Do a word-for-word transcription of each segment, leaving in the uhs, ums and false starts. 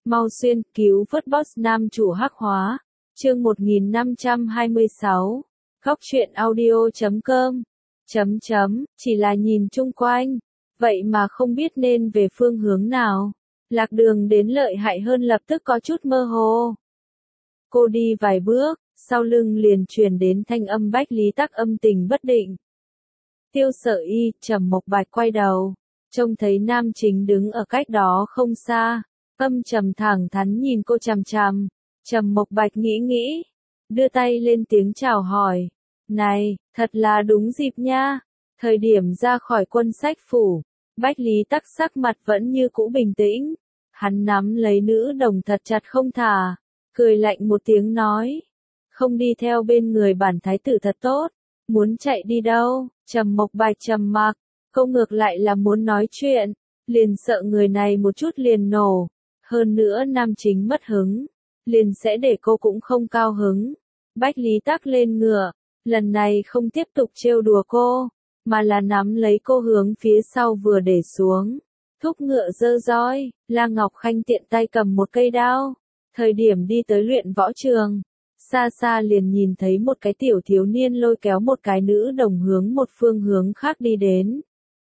Mau xuyên, cứu vớt boss nam chủ hắc hóa. Chương một nghìn năm trăm hai mươi sáu. Góc truyện audio chấm com. Chấm chấm, chỉ là nhìn chung quanh, vậy mà không biết nên về phương hướng nào. Lạc đường đến lợi hại hơn lập tức có chút mơ hồ. Cô đi vài bước, sau lưng liền truyền đến thanh âm Bách Lý Tắc âm tình bất định. Tiêu Sở Y, Trầm Mộc Bạch quay đầu, trông thấy nam chính đứng ở cách đó không xa, âm trầm thẳng thắn nhìn cô chằm chằm. Trầm Mộc Bạch nghĩ nghĩ, đưa tay lên tiếng chào hỏi. Này, thật là đúng dịp nha. Thời điểm ra khỏi quân sách phủ, Bách Lý Tắc sắc mặt vẫn như cũ bình tĩnh. Hắn nắm lấy nữ đồng thật chặt không thả, cười lạnh một tiếng nói. Không đi theo bên người bản thái tử thật tốt, muốn chạy đi đâu? Trầm Mộc Bạch trầm mặc, câu ngược lại là muốn nói chuyện, liền sợ người này một chút liền nổ. Hơn nữa nam chính mất hứng, liền sẽ để cô cũng không cao hứng. Bách Lý Tắc lên ngựa, lần này không tiếp tục trêu đùa cô, mà là nắm lấy cô hướng phía sau vừa để xuống. Thúc ngựa giơ roi, La Ngọc Khanh tiện tay cầm một cây đao. Thời điểm đi tới luyện võ trường, xa xa liền nhìn thấy một cái tiểu thiếu niên lôi kéo một cái nữ đồng hướng một phương hướng khác đi đến.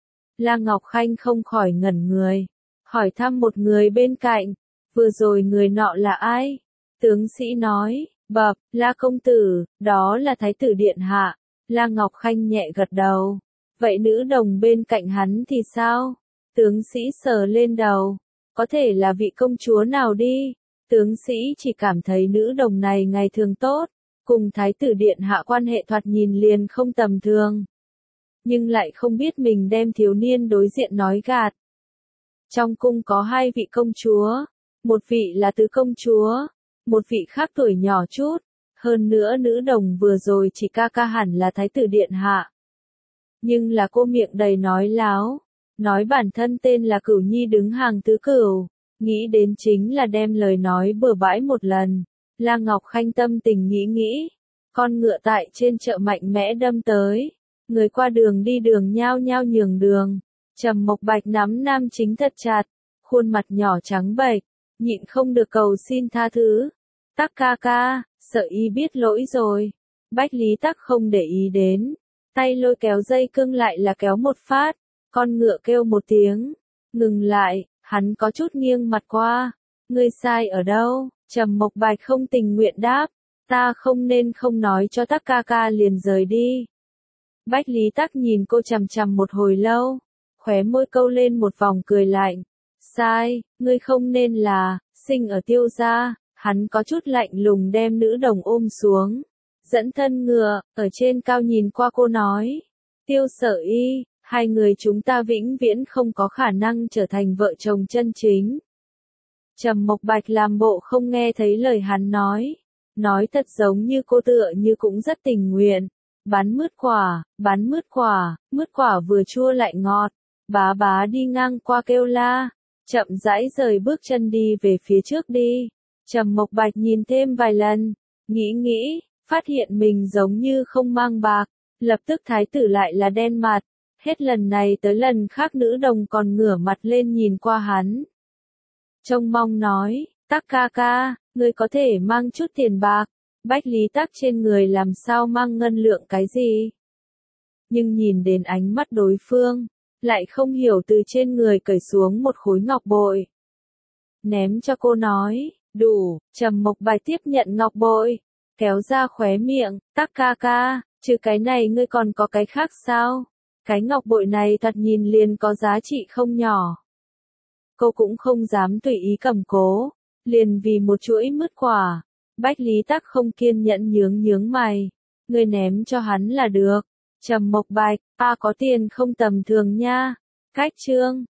La Ngọc Khanh không khỏi ngẩn người, hỏi thăm một người bên cạnh, vừa rồi người nọ là ai? Tướng sĩ nói, bập, La công tử, đó là thái tử điện hạ. La Ngọc Khanh nhẹ gật đầu. Vậy nữ đồng bên cạnh hắn thì sao? Tướng sĩ sờ lên đầu, có thể là vị công chúa nào đi. Tướng sĩ chỉ cảm thấy nữ đồng này ngày thường tốt, cùng thái tử điện hạ quan hệ thoạt nhìn liền không tầm thường. Nhưng lại không biết mình đem thiếu niên đối diện nói gạt. Trong cung có hai vị công chúa, một vị là tứ công chúa, một vị khác tuổi nhỏ chút, hơn nữa nữ đồng vừa rồi chỉ ca ca hẳn là thái tử điện hạ. Nhưng là cô miệng đầy nói láo, nói bản thân tên là Cửu Nhi đứng hàng tứ cửu, nghĩ đến chính là đem lời nói bừa bãi một lần. La Ngọc Khanh tâm tình nghĩ nghĩ, con ngựa tại trên chợ mạnh mẽ đâm tới, người qua đường đi đường nhao nhao nhường đường. Trầm Mộc Bạch nắm nam chính thật chặt, khuôn mặt nhỏ trắng bệch, nhịn không được cầu xin tha thứ. Tắc ca ca, Sở Y biết lỗi rồi. Bách Lý Tắc không để ý đến, tay lôi kéo dây cương lại là kéo một phát, con ngựa kêu một tiếng, ngừng lại, hắn có chút nghiêng mặt qua. Ngươi sai ở đâu? Trầm Mộc Bạch không tình nguyện đáp, ta không nên không nói cho Tắc ca ca liền rời đi. Bách Lý Tắc nhìn cô chằm chằm một hồi lâu, khóe môi câu lên một vòng cười lạnh. Sai, ngươi không nên là, sinh ở Tiêu gia. Hắn có chút lạnh lùng đem nữ đồng ôm xuống, dẫn thân ngựa, ở trên cao nhìn qua cô nói. Tiêu Sở Y, hai người chúng ta vĩnh viễn không có khả năng trở thành vợ chồng chân chính. Trầm Mộc Bạch làm bộ không nghe thấy lời hắn nói, nói thật giống như cô tựa như cũng rất tình nguyện. Bán mứt quả, bán mứt quả, mứt quả vừa chua lại ngọt. Bá bá đi ngang qua kêu la, chậm rãi rời bước chân đi về phía trước đi. Trầm Mộc Bạch nhìn thêm vài lần, nghĩ nghĩ, phát hiện mình giống như không mang bạc, lập tức thái tử lại là đen mặt. Hết lần này tới lần khác nữ đồng còn ngửa mặt lên nhìn qua hắn. Trông mong nói, Tắc ca ca, ngươi có thể mang chút tiền bạc. Bách Lý Tắc trên người làm sao mang ngân lượng cái gì? Nhưng nhìn đến ánh mắt đối phương, lại không hiểu từ trên người cởi xuống một khối ngọc bội. Ném cho cô nói, đủ. Trầm Mộc Bạch tiếp nhận ngọc bội, kéo ra khóe miệng, Tắc ca ca, trừ cái này ngươi còn có cái khác sao? Cái ngọc bội này thật nhìn liền có giá trị không nhỏ. Cô cũng không dám tùy ý cầm cố, liền vì một chuỗi mứt quả. Bách Lý Tắc không kiên nhẫn nhướng nhướng mày, ngươi ném cho hắn là được. Trầm Mộc Bạch, ta có tiền không tầm thường nha. Cách chương,